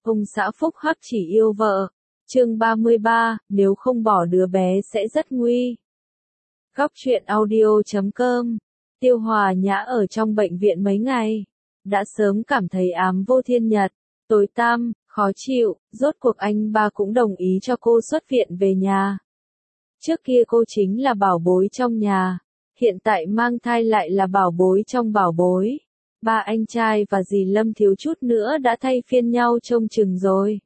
Ông xã phúc hắc chỉ yêu vợ. Chương 33, nếu không bỏ đứa bé sẽ rất nguy. Góc truyện audio.com. Tiêu Hòa Nhã ở trong bệnh viện mấy ngày, đã sớm cảm thấy ám vô thiên nhật, tối tăm, khó chịu, rốt cuộc anh ba cũng đồng ý cho cô xuất viện về nhà. Trước kia cô chính là bảo bối trong nhà, hiện tại mang thai lại là bảo bối trong bảo bối. Ba anh trai và dì Lâm thiếu chút nữa đã thay phiên nhau trông chừng rồi.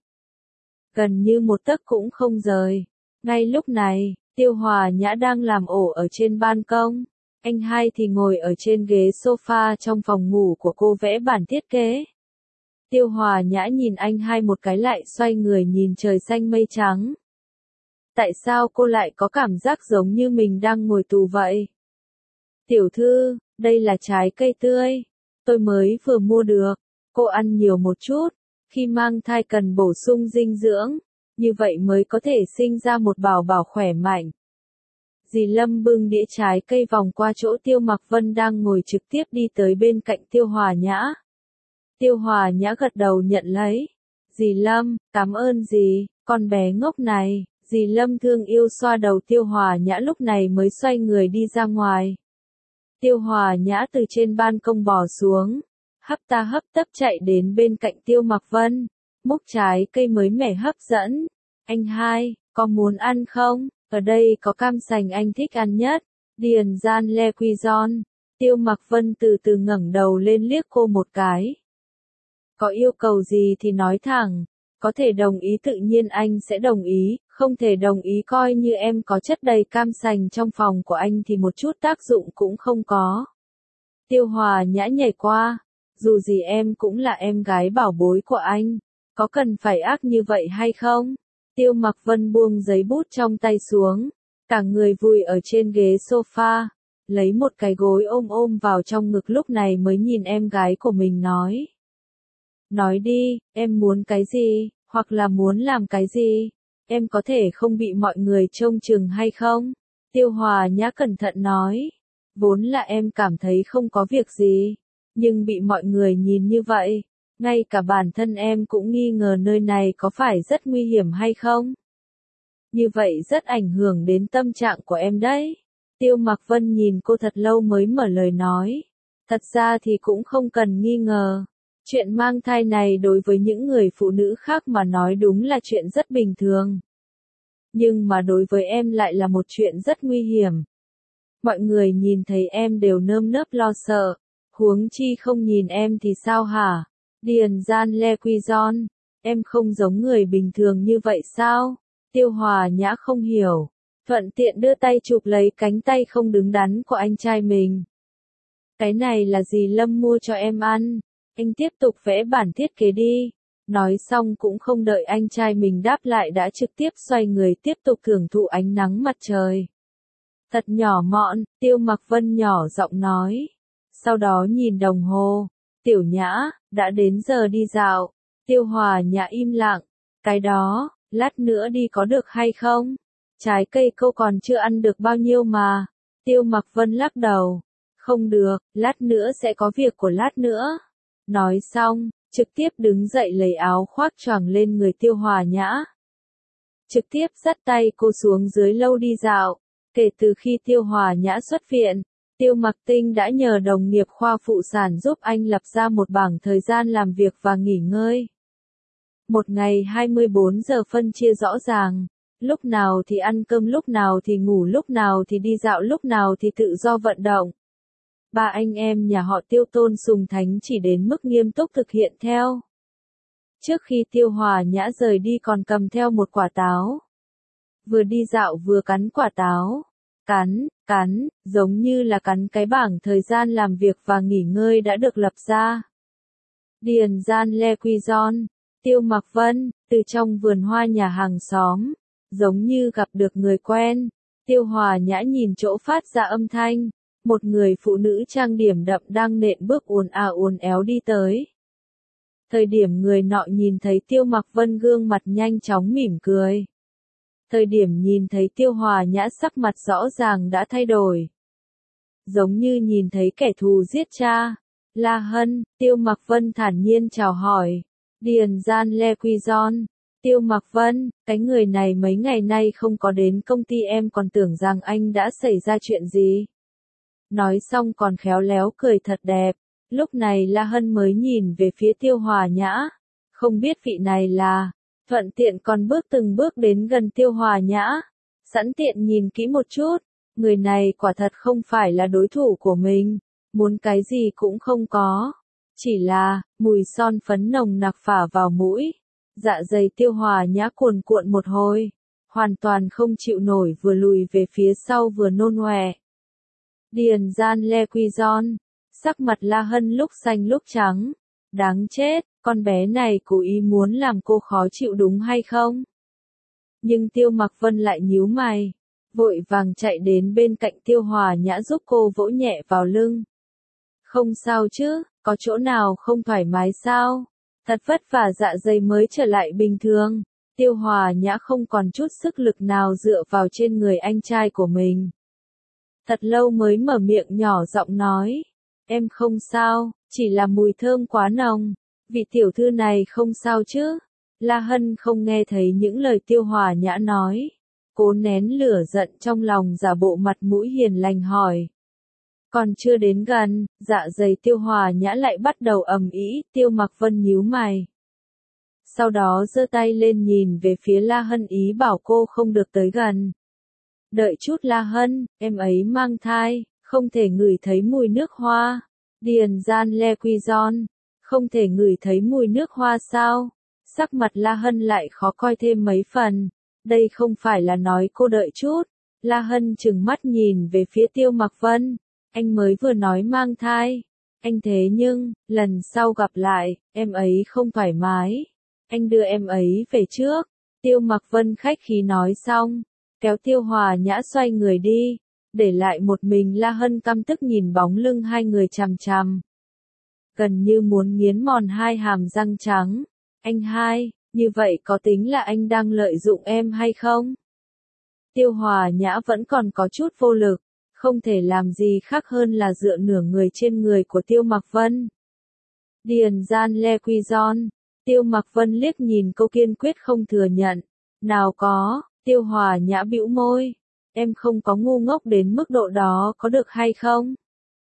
Gần như một tấc cũng không rời. Ngay lúc này, Tiêu Hòa Nhã đang làm ổ ở trên ban công. Anh hai thì ngồi ở trên ghế sofa trong phòng ngủ của cô vẽ bản thiết kế. Tiêu Hòa Nhã nhìn anh hai một cái lại xoay người nhìn trời xanh mây trắng. Tại sao cô lại có cảm giác giống như mình đang ngồi tù vậy? Tiểu thư, đây là trái cây tươi. Tôi mới vừa mua được. Cô ăn nhiều một chút. Khi mang thai cần bổ sung dinh dưỡng. Như vậy mới có thể sinh ra một bảo bảo khỏe mạnh. Dì Lâm bưng đĩa trái cây vòng qua chỗ Tiêu Mặc Vân đang ngồi trực tiếp đi tới bên cạnh Tiêu Hòa Nhã. Tiêu Hòa Nhã gật đầu nhận lấy. Dì Lâm, cảm ơn dì, con bé ngốc này. Dì Lâm thương yêu xoa đầu Tiêu Hòa Nhã lúc này mới xoay người đi ra ngoài. Tiêu Hòa Nhã từ trên ban công bò xuống, hấp ta hấp tấp chạy đến bên cạnh Tiêu Mặc Vân, múc trái cây mới mẻ hấp dẫn. Anh hai, có muốn ăn không? Ở đây có cam sành anh thích ăn nhất. Điền Gian Le Quy Giòn. Tiêu Mặc Vân từ từ ngẩng đầu lên liếc cô một cái. Có yêu cầu gì thì nói thẳng, có thể đồng ý tự nhiên anh sẽ đồng ý, không thể đồng ý coi như em có chất đầy cam sành trong phòng của anh thì một chút tác dụng cũng không có. Tiêu Hòa Nhã nhảy qua, dù gì em cũng là em gái bảo bối của anh, có cần phải ác như vậy hay không? Tiêu Mặc Vân buông giấy bút trong tay xuống, cả người vùi ở trên ghế sofa, lấy một cái gối ôm vào trong ngực lúc này mới nhìn em gái của mình nói. Nói đi, em muốn cái gì, hoặc là muốn làm cái gì? Em có thể không bị mọi người trông chừng hay không? Tiêu Hòa Nhã cẩn thận nói. Vốn là em cảm thấy không có việc gì, nhưng bị mọi người nhìn như vậy, ngay cả bản thân em cũng nghi ngờ nơi này có phải rất nguy hiểm hay không? Như vậy rất ảnh hưởng đến tâm trạng của em đấy. Tiêu Mặc Vân nhìn cô thật lâu mới mở lời nói. Thật ra thì cũng không cần nghi ngờ. Chuyện mang thai này đối với những người phụ nữ khác mà nói đúng là chuyện rất bình thường. Nhưng mà đối với em lại là một chuyện rất nguy hiểm. Mọi người nhìn thấy em đều nơm nớp lo sợ. Huống chi không nhìn em thì sao hả? Điền Gian Le Quy Giòn. Em không giống người bình thường như vậy sao? Tiêu Hòa Nhã không hiểu. Thuận tiện đưa tay chụp lấy cánh tay không đứng đắn của anh trai mình. Cái này là dì Lâm mua cho em ăn. Anh tiếp tục vẽ bản thiết kế đi. Nói xong cũng không đợi anh trai mình đáp lại đã trực tiếp xoay người tiếp tục thưởng thụ ánh nắng mặt trời. Thật nhỏ mọn, Tiêu Mặc Vân nhỏ giọng nói. Sau đó nhìn đồng hồ. Tiểu Nhã, đã đến giờ đi dạo. Tiêu Hòa Nhã im lặng. Cái đó, lát nữa đi có được hay không? Trái cây cô còn chưa ăn được bao nhiêu mà. Tiêu Mặc Vân lắc đầu. Không được, lát nữa sẽ có việc của lát nữa. Nói xong, trực tiếp đứng dậy lấy áo khoác choàng lên người Tiêu Hòa Nhã. Trực tiếp dắt tay cô xuống dưới lâu đi dạo. Kể từ khi Tiêu Hòa Nhã xuất viện, Tiêu Mặc Tinh đã nhờ đồng nghiệp khoa phụ sản giúp anh lập ra một bảng thời gian làm việc và nghỉ ngơi. Một ngày 24 giờ phân chia rõ ràng, lúc nào thì ăn cơm, lúc nào thì ngủ, lúc nào thì đi dạo, lúc nào thì tự do vận động. Ba anh em nhà họ Tiêu tôn sùng thánh chỉ đến mức nghiêm túc thực hiện theo. Trước khi Tiêu Hòa Nhã rời đi còn cầm theo một quả táo. Vừa đi dạo vừa cắn quả táo. Cắn, giống như là cắn cái bảng thời gian làm việc và nghỉ ngơi đã được lập ra. Điền Gian Le Quy Giòn. Tiêu Mặc Vân, từ trong vườn hoa nhà hàng xóm, giống như gặp được người quen. Tiêu Hòa Nhã nhìn chỗ phát ra âm thanh. Một người phụ nữ trang điểm đậm đang nện bước uốn éo đi tới. Thời điểm người nọ nhìn thấy Tiêu Mặc Vân gương mặt nhanh chóng mỉm cười. Thời điểm nhìn thấy Tiêu Hòa Nhã sắc mặt rõ ràng đã thay đổi. Giống như nhìn thấy kẻ thù giết cha. La Hân, Tiêu Mặc Vân thản nhiên chào hỏi. Điền Gian Le Quy Giòn. Tiêu Mặc Vân, cái người này mấy ngày nay không có đến công ty em còn tưởng rằng anh đã xảy ra chuyện gì. Nói xong còn khéo léo cười thật đẹp. Lúc này La Hân mới nhìn về phía Tiêu Hòa Nhã. Không biết vị này là, thuận tiện còn bước từng bước đến gần Tiêu Hòa Nhã. Sẵn tiện nhìn kỹ một chút, người này quả thật không phải là đối thủ của mình. Muốn cái gì cũng không có. Chỉ là, mùi son phấn nồng nặc phả vào mũi. Dạ dày Tiêu Hòa Nhã cuồn cuộn một hồi. Hoàn toàn không chịu nổi vừa lùi về phía sau vừa nôn ọe. Điền Gian Le Quy Giòn. Sắc mặt La Hân lúc xanh lúc trắng. Đáng chết, con bé này cố ý muốn làm cô khó chịu đúng hay không? Nhưng Tiêu Mặc Vân lại nhíu mày. Vội vàng chạy đến bên cạnh Tiêu Hòa Nhã giúp cô vỗ nhẹ vào lưng. Không sao chứ, có chỗ nào không thoải mái sao? Thật vất vả dạ dày mới trở lại bình thường. Tiêu Hòa Nhã không còn chút sức lực nào dựa vào trên người anh trai của mình. Thật lâu mới mở miệng nhỏ giọng nói. Em không sao, chỉ là mùi thơm quá nồng. Vị tiểu thư này không sao chứ? La Hân không nghe thấy những lời Tiêu Hòa Nhã nói. Cố nén lửa giận trong lòng giả bộ mặt mũi hiền lành hỏi. Còn chưa đến gần, dạ dày Tiêu Hòa Nhã lại bắt đầu ầm ĩ. Tiêu Mặc Vân nhíu mày. Sau đó giơ tay lên nhìn về phía La Hân ý bảo cô không được tới gần. Đợi chút La Hân, em ấy mang thai, không thể ngửi thấy mùi nước hoa. Điền Gian Le Quy Giòn. Không thể ngửi thấy mùi nước hoa sao? Sắc mặt La Hân lại khó coi thêm mấy phần. Đây không phải là nói cô đợi chút. La Hân trừng mắt nhìn về phía Tiêu Mặc Vân. Anh mới vừa nói mang thai. Anh thế nhưng, lần sau gặp lại, em ấy không thoải mái. Anh đưa em ấy về trước. Tiêu Mặc Vân khách khí nói xong. Kéo Tiêu Hòa Nhã xoay người đi. Để lại một mình La Hân căm tức nhìn bóng lưng hai người chằm chằm. Gần như muốn nghiến mòn hai hàm răng trắng. Anh hai, như vậy có tính là anh đang lợi dụng em hay không? Tiêu Hòa Nhã vẫn còn có chút vô lực. Không thể làm gì khác hơn là dựa nửa người trên người của Tiêu Mặc Vân. Điền Gian Le Quy Giòn. Tiêu Mặc Vân liếc nhìn cô kiên quyết không thừa nhận. Nào có, Tiêu Hòa Nhã bĩu môi. Em không có ngu ngốc đến mức độ đó có được hay không?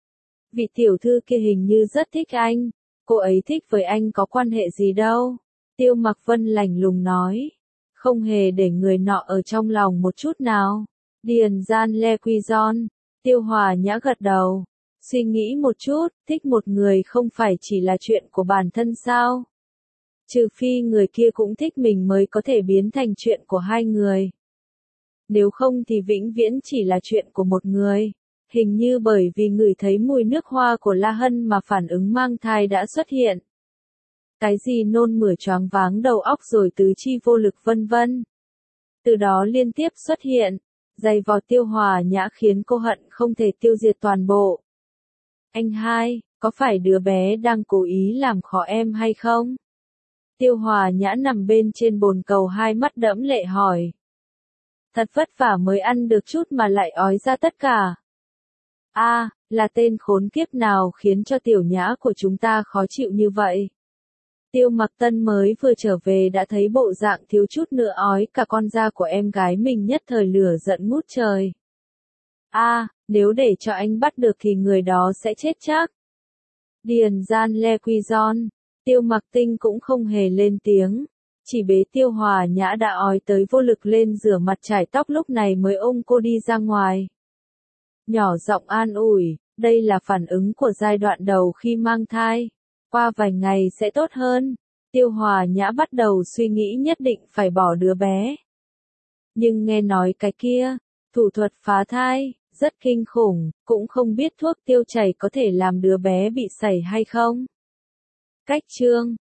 Vị tiểu thư kia hình như rất thích anh. Cô ấy thích với anh có quan hệ gì đâu. Tiêu Mặc Vân lạnh lùng nói. Không hề để người nọ ở trong lòng một chút nào. Điền Gian Le Quy Giòn. Tiêu Hòa Nhã gật đầu. Suy nghĩ một chút, thích một người không phải chỉ là chuyện của bản thân sao? Trừ phi người kia cũng thích mình mới có thể biến thành chuyện của hai người. Nếu không thì vĩnh viễn chỉ là chuyện của một người. Hình như bởi vì ngửi thấy mùi nước hoa của La Hân mà phản ứng mang thai đã xuất hiện. Cái gì nôn mửa choáng váng đầu óc rồi tứ chi vô lực vân vân. Từ đó liên tiếp xuất hiện. Dày vò Tiêu Hòa Nhã khiến cô hận không thể tiêu diệt toàn bộ. Anh hai, có phải đứa bé đang cố ý làm khó em hay không? Tiêu Hòa Nhã nằm bên trên bồn cầu hai mắt đẫm lệ hỏi. Thật vất vả mới ăn được chút mà lại ói ra tất cả. Là tên khốn kiếp nào khiến cho tiểu nhã của chúng ta khó chịu như vậy? Tiêu Mặc Tân mới vừa trở về đã thấy bộ dạng thiếu chút nữa ói cả con da của em gái mình nhất thời lửa giận ngút trời. Nếu để cho anh bắt được thì người đó sẽ chết chắc. Điền Gian Le Quy Giòn. Tiêu Mặc Tinh cũng không hề lên tiếng. Chỉ bế Tiêu Hòa Nhã đã ói tới vô lực lên rửa mặt chải tóc lúc này mới ôm cô đi ra ngoài. Nhỏ giọng an ủi, đây là phản ứng của giai đoạn đầu khi mang thai. Qua vài ngày sẽ tốt hơn. Tiêu Hòa Nhã bắt đầu suy nghĩ nhất định phải bỏ đứa bé. Nhưng nghe nói cái kia, thủ thuật phá thai, rất kinh khủng, cũng không biết thuốc tiêu chảy có thể làm đứa bé bị sảy hay không. Cách chương